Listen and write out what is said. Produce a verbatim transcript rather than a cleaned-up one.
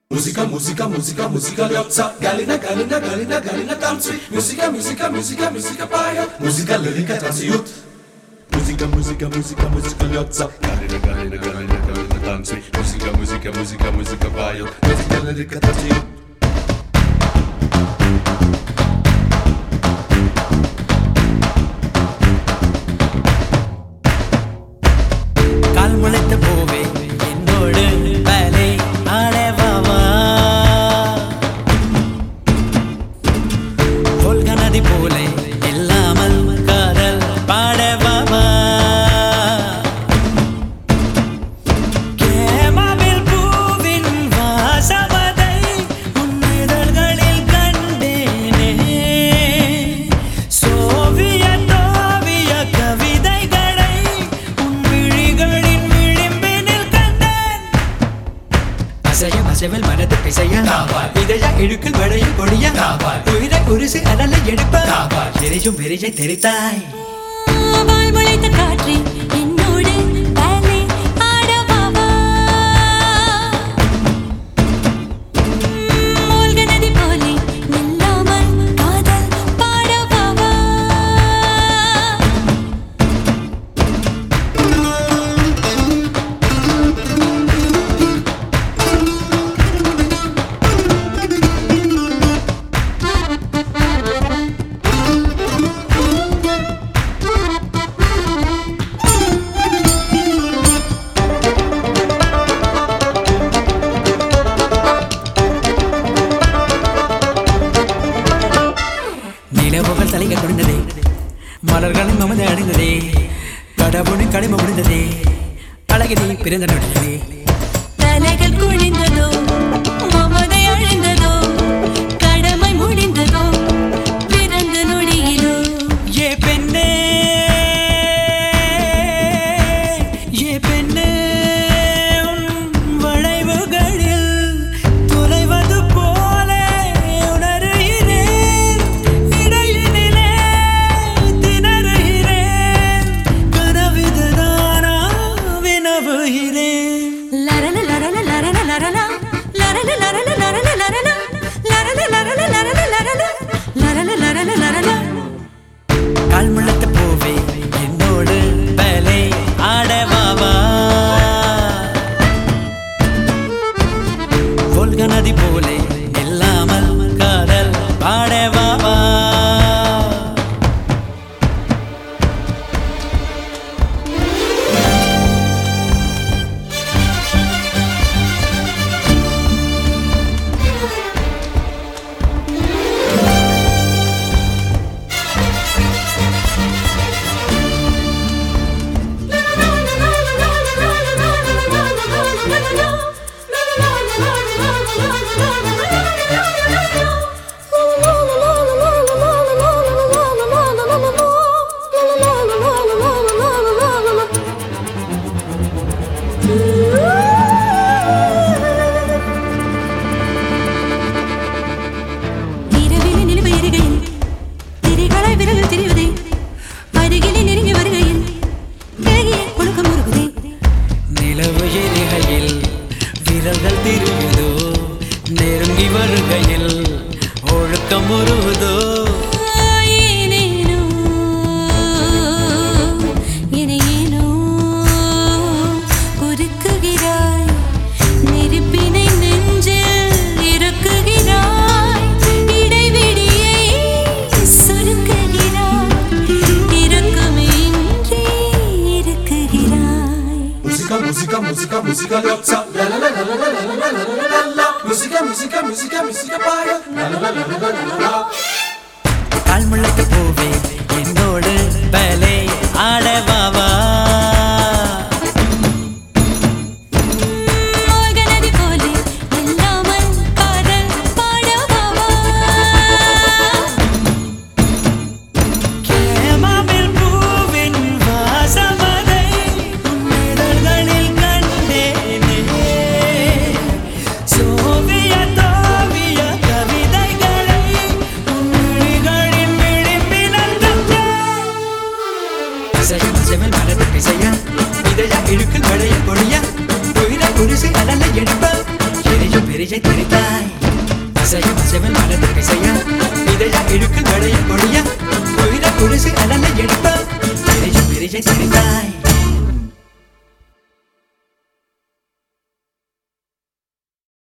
Muzyka, muzyka, muzyka, muzyka liotca. Galina, galina, galina, galina tańczy. Muzyka, muzyka, muzyka, muzyka paja. Muzyka, liryka, tancjut. Muzyka, muzyka, muzyka, muzyka liotca. Galina, galina, galina, galina tańczy. Muzyka, muzyka, muzyka, muzyka paja. Muzyka, liryka, tancjut. கால்முளைத்த பூவே என்னோடு பலே ஆடவாவா Volga நதி போலே இல்லாமல் காதல் பாடவாவா கேமாவில் பூவின் வாசவதை உன் இதழ்களில் கண்டேனே சோவியத் ஓவிய கவிதைகளை உன் விழிகளின் விளிம்பினில் கண்டேன் அசைய அசைவல் மனது பிசைய இதழ இழுக்கில் வடையில் பொடிய உயிரை குருசு அனலை எடுப்ப எரியும் வெறியை தெரித்தாய் வால் முளைத்த காற்றே என்னோடு பலே ஆடவாவா வோல்கா நதி போலே நில்லாமல் காதல் பாடவாவா நிலவுகள் தலைக குடிந்ததே மலர்களின் மமதை அடைந்ததே கடவுளின் கடமை முடிந்ததே அழகினி பிறந்த நொடியதே தலைகள் குனிந்ததோ மமதை அழிந்ததோ கடமை முடிந்ததோ பிறந்த நொடியிலோ ஏ பெண்ணே ஏ பெண்ணே உன் வளைவுகளில் தொலைவது போல உணர்கிறேன் இடையினிலே திணறுகிறேன் கனவிதுதானா வினவுகிறேன் லரல லரல லரல லரல லரல லரல லரல லரல லரல லரல லரல லரல லரல லரல லரல கால் முளைத்த பூவே என்னோடு பலே ஆடவாவா வோல்கா நதி போலே இல்லாமல் காதல் பாடவாவா இரவிலே நிலவு எரிகையில் திரைகளாய் விரல்கள் தெரிவதே அருகிலே நெருங்கி வருகையில் விலகிய ஒழுக்கம் முருகுதே நிலவு எரிகையில் விரல்கள் தெரியுதோ நெருங்கி வருகையில் ஒழுக்கம் உருவுதோ ஏனேனோ என்னை ஏனோ உருக்குகிறாய் நெருப்பினை நெஞ்சில் இறக்குகிறாய் இடைவெளியை சுருக்குகிறாய் இறக்கமின்றி இருக்குகிறாய் Muzyka, muzyka, muzyka, muzyka liotca. La la la la la la la la la la la. Muzyka, muzyka, muzyka, muzyka paja. La la la la la la la la. கால் முளைத்த பூவே என்னோடு பலே ஆடவாவா வோல்கா நதி போலே இல்லாமல் காதல் பாடவாவா கேமாவில் பூவின் வாசவதை உன் இதழ்களில் கண்டேனே சோவியத் ஓவிய கவிதைகளை உன் விழிகளின் விளிம்பினில் கண்டேன் அசையும் அசைவில் பிரியை தெரிந்தாய் அசையும் அசைவன் மனதிற்கு செய்ய இதழ இழுக்கு கடைய கொடிய உயிர குடிசு அலனை எடுத்த பிரியை பிரியை தெரிந்தாய்